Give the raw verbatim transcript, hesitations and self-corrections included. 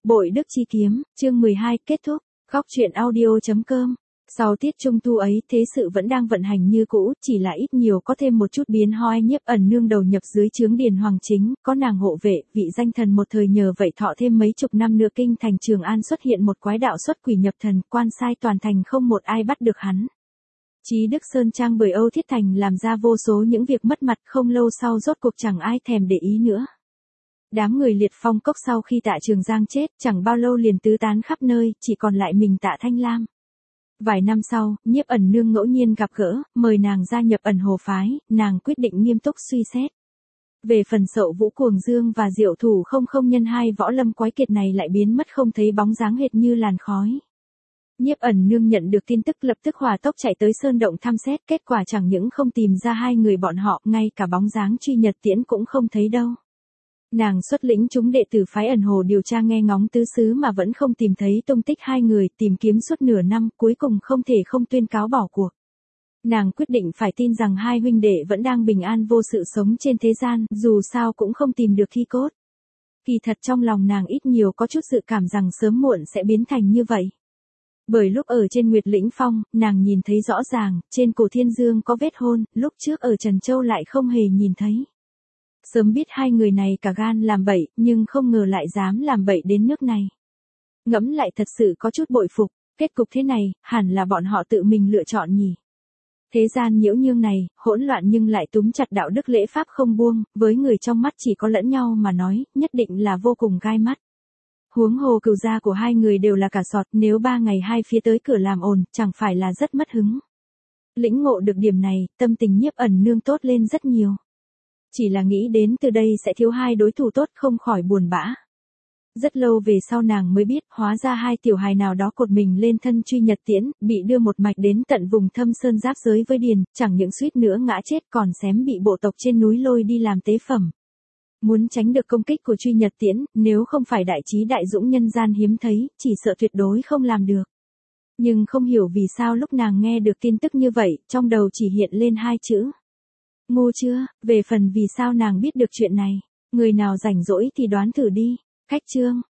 Bội Đức Chi Kiếm, chương mười hai kết thúc, khóc chuyện audio.com. Sau tiết trung thu ấy thế sự vẫn đang vận hành như cũ, chỉ là ít nhiều có thêm một chút biến hóa. Nhiếp Ẩn Nương đầu nhập dưới trướng Điền Hoàng Chính, có nàng hộ vệ, vị danh thần một thời nhờ vậy thọ thêm mấy chục năm nữa. Kinh thành Trường An xuất hiện một quái đạo xuất quỷ nhập thần, quan sai toàn thành không một ai bắt được hắn. Chí Đức Sơn Trang bởi Âu Thiết Thành làm ra vô số những việc mất mặt, không lâu sau rốt cuộc chẳng ai thèm để ý nữa. Đám người Liệt Phong Cốc sau khi Tạ Trường Giang chết, chẳng bao lâu liền tứ tán khắp nơi, chỉ còn lại mình Tạ Thanh Lam. Vài năm sau, Nhiếp Ẩn Nương ngẫu nhiên gặp gỡ, mời nàng gia nhập Ẩn Hồ phái, nàng quyết định nghiêm túc suy xét. Về phần Sậu Vũ Cuồng Dương và Diệu Thủ không không nhân hai võ lâm quái kiệt này lại biến mất không thấy bóng dáng hệt như làn khói. Nhiếp Ẩn Nương nhận được tin tức lập tức hỏa tốc chạy tới sơn động thăm xét, kết quả chẳng những không tìm ra hai người bọn họ, ngay cả bóng dáng Truy Nhật Tiễn cũng không thấy đâu. Nàng xuất lĩnh chúng đệ tử phái Ẩn Hồ điều tra nghe ngóng tứ xứ mà vẫn không tìm thấy tung tích hai người, tìm kiếm suốt nửa năm, cuối cùng không thể không tuyên cáo bỏ cuộc. Nàng quyết định phải tin rằng hai huynh đệ vẫn đang bình an vô sự sống trên thế gian, dù sao cũng không tìm được thi cốt. Kỳ thật trong lòng nàng ít nhiều có chút dự cảm rằng sớm muộn sẽ biến thành như vậy. Bởi lúc ở trên Nguyệt Lĩnh Phong, nàng nhìn thấy rõ ràng, trên cổ Thiên Dương có vết hôn, lúc trước ở Trần Châu lại không hề nhìn thấy. Sớm biết hai người này cả gan làm bậy, nhưng không ngờ lại dám làm bậy đến nước này. Ngẫm lại thật sự có chút bội phục, kết cục thế này, hẳn là bọn họ tự mình lựa chọn nhỉ. Thế gian nhiễu nhương này, hỗn loạn nhưng lại túm chặt đạo đức lễ pháp không buông, với người trong mắt chỉ có lẫn nhau mà nói, nhất định là vô cùng gai mắt. Huống hồ cừu gia của hai người đều là cả sọt, nếu ba ngày hai phía tới cửa làm ồn, chẳng phải là rất mất hứng. Lĩnh ngộ được điểm này, tâm tình Nhiếp Ẩn Nương tốt lên rất nhiều. Chỉ là nghĩ đến từ đây sẽ thiếu hai đối thủ tốt không khỏi buồn bã. Rất lâu về sau nàng mới biết, hóa ra hai tiểu hài nào đó cột mình lên thân Truy Nhật Tiễn, bị đưa một mạch đến tận vùng Thâm Sơn giáp giới với Điền, chẳng những suýt nữa ngã chết còn xém bị bộ tộc trên núi lôi đi làm tế phẩm. Muốn tránh được công kích của Truy Nhật Tiễn, nếu không phải đại trí đại dũng nhân gian hiếm thấy, chỉ sợ tuyệt đối không làm được. Nhưng không hiểu vì sao lúc nàng nghe được tin tức như vậy, trong đầu chỉ hiện lên hai chữ. Ngu chưa, về phần vì sao nàng biết được chuyện này, người nào rảnh rỗi thì đoán thử đi. Khách chương.